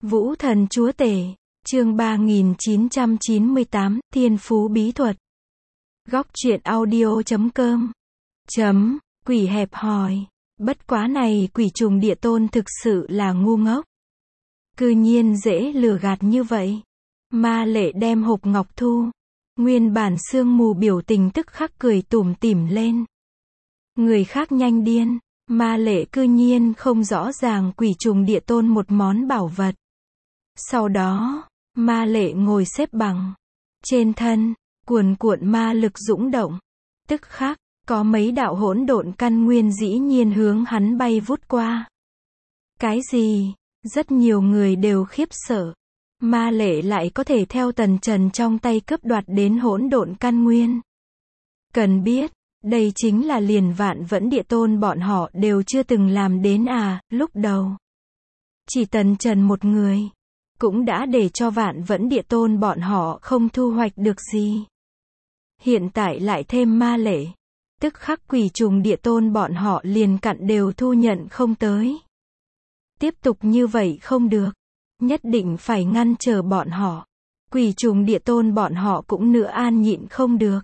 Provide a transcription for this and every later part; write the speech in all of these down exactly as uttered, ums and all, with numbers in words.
Vũ thần chúa tể, chương ba nghìn chín trăm chín mươi tám, Thiên phú bí thuật. Góc truyện audio chấm com. Chấm, quỷ hẹp hòi. Bất quá này quỷ trùng địa tôn thực sự là ngu ngốc. Cư nhiên dễ lừa gạt như vậy. Ma lệ đem hộp ngọc thu. Nguyên bản sương mù biểu tình tức khắc cười tủm tỉm lên. Người khác nhanh điên. Ma lệ cư nhiên không rõ ràng quỷ trùng địa tôn một món bảo vật. Sau đó, ma lệ ngồi xếp bằng. Trên thân, cuồn cuộn ma lực dũng động. Tức khắc, có mấy đạo hỗn độn căn nguyên dĩ nhiên hướng hắn bay vút qua. Cái gì? Rất nhiều người đều khiếp sợ. Ma lệ lại có thể theo tần trần trong tay cướp đoạt đến hỗn độn căn nguyên. Cần biết, đây chính là liền vạn vẫn địa tôn bọn họ đều chưa từng làm đến à, lúc đầu. Chỉ tần trần một người, cũng đã để cho vạn vẫn địa tôn bọn họ không thu hoạch được gì. Hiện tại lại thêm ma lệ. Tức khắc quỷ trùng địa tôn bọn họ liền cặn đều thu nhận không tới. Tiếp tục như vậy không được. Nhất định phải ngăn trở bọn họ. Quỷ trùng địa tôn bọn họ cũng nữa an nhịn không được.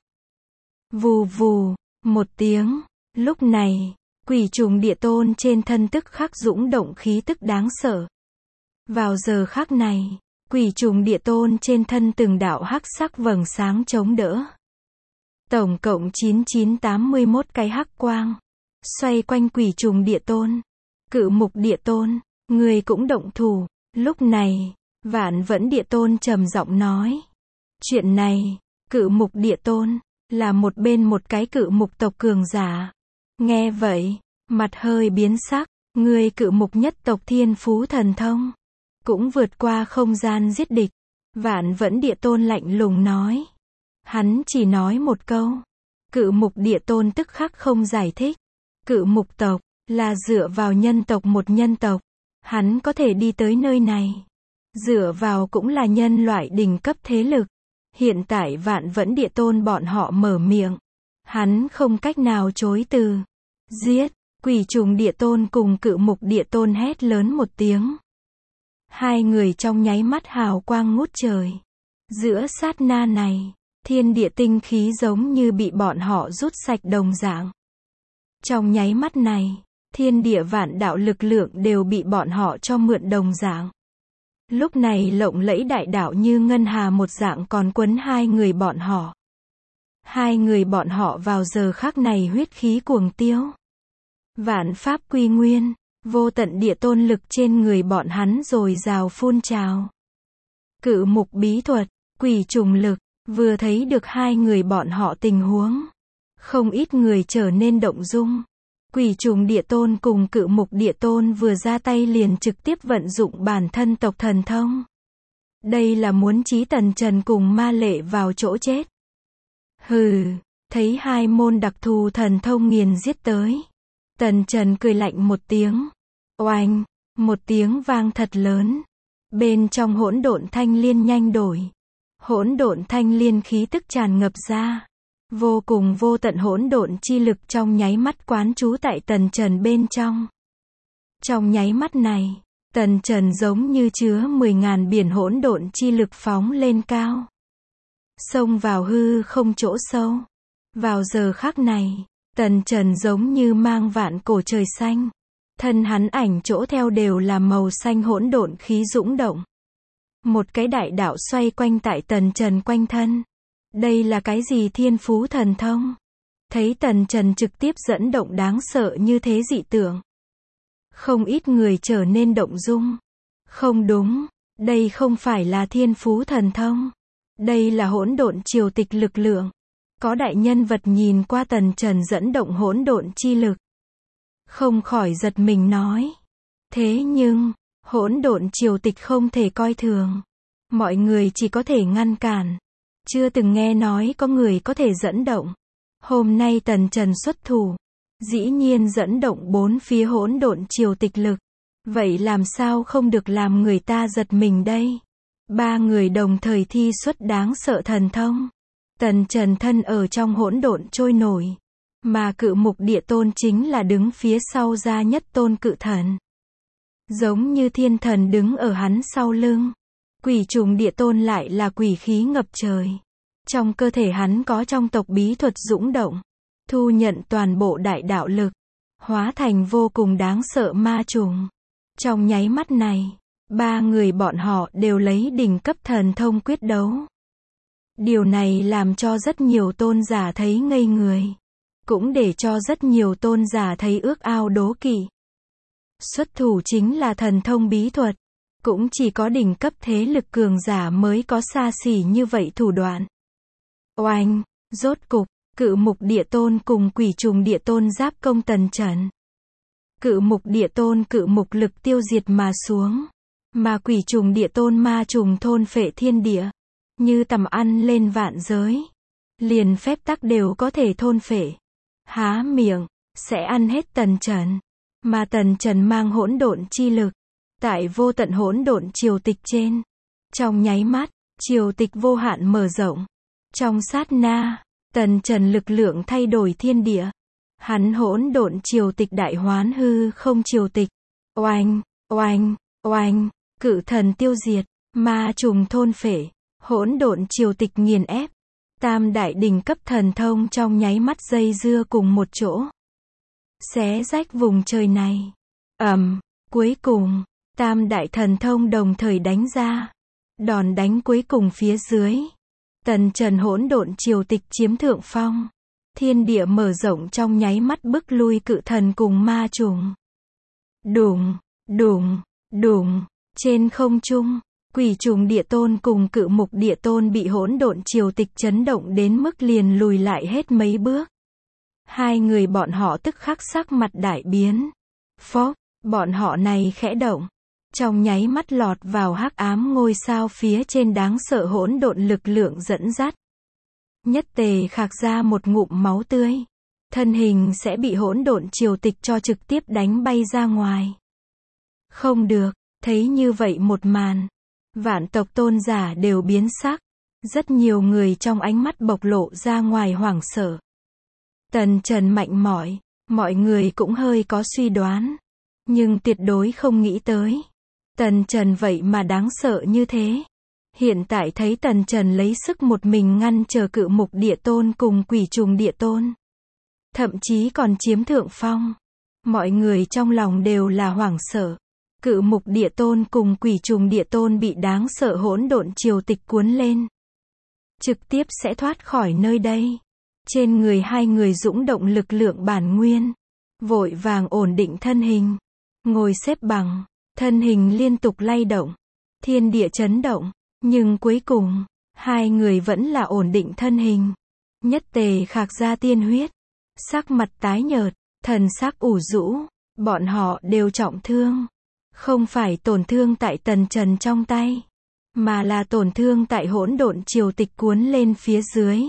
Vù vù, một tiếng. Lúc này, quỷ trùng địa tôn trên thân tức khắc dũng động khí tức đáng sợ. Vào giờ khắc này, quỷ trùng địa tôn trên thân từng đạo hắc sắc vầng sáng chống đỡ. Tổng cộng chín nghìn chín trăm tám mươi mốt cái hắc quang. Xoay quanh quỷ trùng địa tôn. Cự mục địa tôn, người cũng động thủ. Lúc này, vạn vẫn địa tôn trầm giọng nói. Chuyện này, cự mục địa tôn, là một bên một cái cự mục tộc cường giả. Nghe vậy, mặt hơi biến sắc. Người cự mục nhất tộc thiên phú thần thông. Cũng vượt qua không gian giết địch. Vạn vẫn địa tôn lạnh lùng nói. Hắn chỉ nói một câu. Cự mục địa tôn tức khắc không giải thích. Cự mục tộc, là dựa vào nhân tộc một nhân tộc. Hắn có thể đi tới nơi này. Dựa vào cũng là nhân loại đỉnh cấp thế lực. Hiện tại vạn vẫn địa tôn bọn họ mở miệng. Hắn không cách nào chối từ. Giết, quỷ trùng địa tôn cùng cự mục địa tôn hét lớn một tiếng. Hai người trong nháy mắt hào quang ngút trời. Giữa sát na này, thiên địa tinh khí giống như bị bọn họ rút sạch đồng dạng. Trong nháy mắt này, thiên địa vạn đạo lực lượng đều bị bọn họ cho mượn đồng dạng. Lúc này lộng lẫy đại đạo như ngân hà một dạng còn quấn hai người bọn họ. Hai người bọn họ vào giờ khắc này huyết khí cuồng tiêu. Vạn pháp quy nguyên, vô tận địa tôn lực trên người bọn hắn dồi dào phun trào. Cự mục bí thuật, quỷ trùng lực, vừa thấy được hai người bọn họ tình huống. Không ít người trở nên động dung. Quỷ trùng địa tôn cùng cự mục địa tôn vừa ra tay liền trực tiếp vận dụng bản thân tộc thần thông. Đây là muốn chí tần trần cùng ma lệ vào chỗ chết. Hừ, thấy hai môn đặc thù thần thông nghiền giết tới. Tần trần cười lạnh một tiếng. Oanh, một tiếng vang thật lớn. Bên trong hỗn độn thanh liên nhanh đổi. Hỗn độn thanh liên khí tức tràn ngập ra. Vô cùng vô tận hỗn độn chi lực trong nháy mắt quán trú tại tần trần bên trong. Trong nháy mắt này, tần trần giống như chứa mười ngàn biển hỗn độn chi lực phóng lên cao. Xông vào hư không chỗ sâu. Vào giờ khắc này, tần trần giống như mang vạn cổ trời xanh. Thân hắn ảnh chỗ theo đều là màu xanh hỗn độn khí dũng động. Một cái đại đạo xoay quanh tại tần trần quanh thân. Đây là cái gì thiên phú thần thông? Thấy tần trần trực tiếp dẫn động đáng sợ như thế dị tượng. Không ít người trở nên động dung. Không đúng, đây không phải là thiên phú thần thông. Đây là hỗn độn triều tịch lực lượng. Có đại nhân vật nhìn qua tần trần dẫn động hỗn độn chi lực. Không khỏi giật mình nói. Thế nhưng, hỗn độn triều tịch không thể coi thường. Mọi người chỉ có thể ngăn cản. Chưa từng nghe nói có người có thể dẫn động. Hôm nay tần trần xuất thủ. Dĩ nhiên dẫn động bốn phía hỗn độn triều tịch lực. Vậy làm sao không được làm người ta giật mình đây? Ba người đồng thời thi xuất đáng sợ thần thông. Tần trần thân ở trong hỗn độn trôi nổi. Mà cự mục địa tôn chính là đứng phía sau ra nhất tôn cự thần. giống như thiên thần đứng ở hắn sau lưng. Quỷ trùng địa tôn lại là quỷ khí ngập trời. Trong cơ thể hắn có trong tộc bí thuật dũng động, thu nhận toàn bộ đại đạo lực, hóa thành vô cùng đáng sợ ma trùng. Trong nháy mắt này, ba người bọn họ đều lấy đỉnh cấp thần thông quyết đấu. Điều này làm cho rất nhiều tôn giả thấy ngây người, cũng để cho rất nhiều tôn giả thấy ước ao đố kỵ. Xuất thủ chính là thần thông bí thuật, cũng chỉ có đỉnh cấp thế lực cường giả mới có xa xỉ như vậy thủ đoạn. Oanh, rốt cục, Cự Mục Địa Tôn cùng Quỷ Trùng Địa Tôn giáp công Tần Chẩn. Cự Mục Địa Tôn cự mục lực tiêu diệt mà xuống, mà Quỷ Trùng Địa Tôn ma trùng thôn phệ thiên địa, như tầm ăn lên vạn giới, liền phép tắc đều có thể thôn phệ. Há miệng, sẽ ăn hết Tần Chẩn, mà Tần Chẩn mang hỗn độn chi lực, tại vô tận hỗn độn triều tịch trên. Trong nháy mắt, triều tịch vô hạn mở rộng. Trong sát na, Tần Chẩn lực lượng thay đổi thiên địa. Hắn hỗn độn triều tịch đại hoán hư không triều tịch. Oanh, oanh, oanh, cự thần tiêu diệt, ma trùng thôn phệ, hỗn độn triều tịch nghiền ép. Tam đại đỉnh cấp thần thông trong nháy mắt dây dưa cùng một chỗ, xé rách vùng trời này. Ầm, cuối cùng, tam đại thần thông đồng thời đánh ra. Đòn đánh cuối cùng phía dưới, Tần Chẩn hỗn độn triều tịch chiếm thượng phong. Thiên địa mở rộng trong nháy mắt bức lui cự thần cùng ma trùng. Đùng, đùng, đùng, trên không trung, Quỷ Trùng Địa Tôn cùng Cự Mục Địa Tôn bị hỗn độn triều tịch chấn động đến mức liền lùi lại hết mấy bước. Hai người bọn họ tức khắc sắc mặt đại biến. Phốc, bọn họ này khẽ động, trong nháy mắt lọt vào hắc ám ngôi sao phía trên đáng sợ hỗn độn lực lượng dẫn dắt. Nhất Tề khạc ra một ngụm máu tươi, thân hình sẽ bị hỗn độn triều tịch cho trực tiếp đánh bay ra ngoài. Không được, thấy như vậy một màn, vạn tộc tôn giả đều biến sắc, rất nhiều người trong ánh mắt bộc lộ ra ngoài hoảng sợ. Tần Chẩn mạnh mỏi, mọi người cũng hơi có suy đoán, nhưng tuyệt đối không nghĩ tới Tần Chẩn vậy mà đáng sợ như thế. Hiện tại thấy Tần Chẩn lấy sức một mình ngăn trở Cự Mục Địa Tôn cùng Quỷ Trùng Địa Tôn, thậm chí còn chiếm thượng phong, mọi người trong lòng đều là hoảng sợ. Cự Mục Địa Tôn cùng Quỷ Trùng Địa Tôn bị đáng sợ hỗn độn triều tịch cuốn lên, trực tiếp sẽ thoát khỏi nơi đây. Trên người hai người dũng động lực lượng bản nguyên, vội vàng ổn định thân hình, ngồi xếp bằng, thân hình liên tục lay động, thiên địa chấn động, nhưng cuối cùng, hai người vẫn là ổn định thân hình. Nhất Tề khạc ra tiên huyết, sắc mặt tái nhợt, thần sắc ủ rũ, bọn họ đều trọng thương. Không phải tổn thương tại Tần Chẩn trong tay, mà là tổn thương tại hỗn độn triều tịch cuốn lên phía dưới.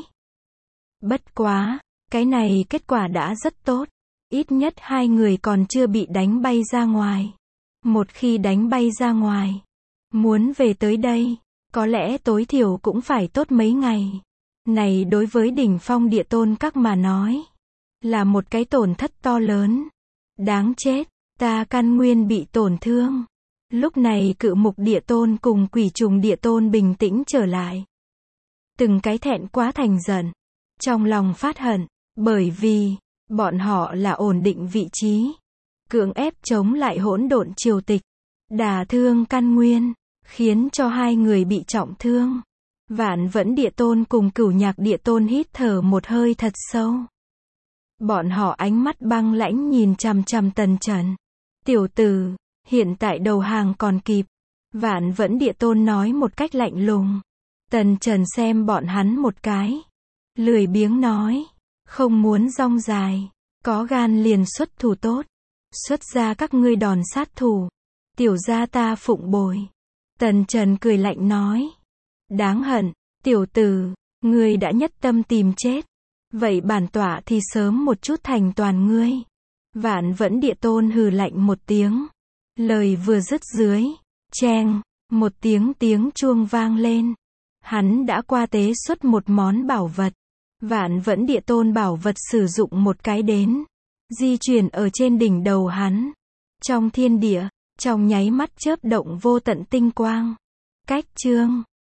Bất quá, cái này kết quả đã rất tốt, ít nhất hai người còn chưa bị đánh bay ra ngoài. Một khi đánh bay ra ngoài, muốn về tới đây, có lẽ tối thiểu cũng phải tốt mấy ngày. Này đối với đỉnh phong địa tôn các mà nói, là một cái tổn thất to lớn. Đáng chết, ta căn nguyên bị tổn thương. Lúc này Cự Mục Địa Tôn cùng Quỷ Trùng Địa Tôn bình tĩnh trở lại. Từng cái thẹn quá thành giận, trong lòng phát hận, bởi vì, bọn họ là ổn định vị trí, cưỡng ép chống lại hỗn độn triều tịch, đả thương căn nguyên, khiến cho hai người bị trọng thương. Vạn Vẫn Địa Tôn cùng Cửu Nhạc Địa Tôn hít thở một hơi thật sâu. Bọn họ ánh mắt băng lãnh nhìn chằm chằm Tần Chẩn. Tiểu tử, hiện tại đầu hàng còn kịp. Vạn Vẫn Địa Tôn nói một cách lạnh lùng. Tần Chẩn xem bọn hắn một cái, lười biếng nói, không muốn rong dài, có gan liền xuất thủ tốt, xuất ra các ngươi đòn sát thủ, tiểu gia ta phụng bồi. Tần Chẩn cười lạnh nói, đáng hận, tiểu tử, ngươi đã nhất tâm tìm chết, vậy bản tọa thì sớm một chút thành toàn ngươi. Vạn Vẫn Địa Tôn hừ lạnh một tiếng, lời vừa dứt dưới, cheng, một tiếng tiếng chuông vang lên. Hắn đã qua tế xuất một món bảo vật. Vạn Vẫn Địa Tôn bảo vật sử dụng một cái đến, di chuyển ở trên đỉnh đầu hắn. Trong thiên địa, Trong nháy mắt chớp động vô tận tinh quang. Cách chương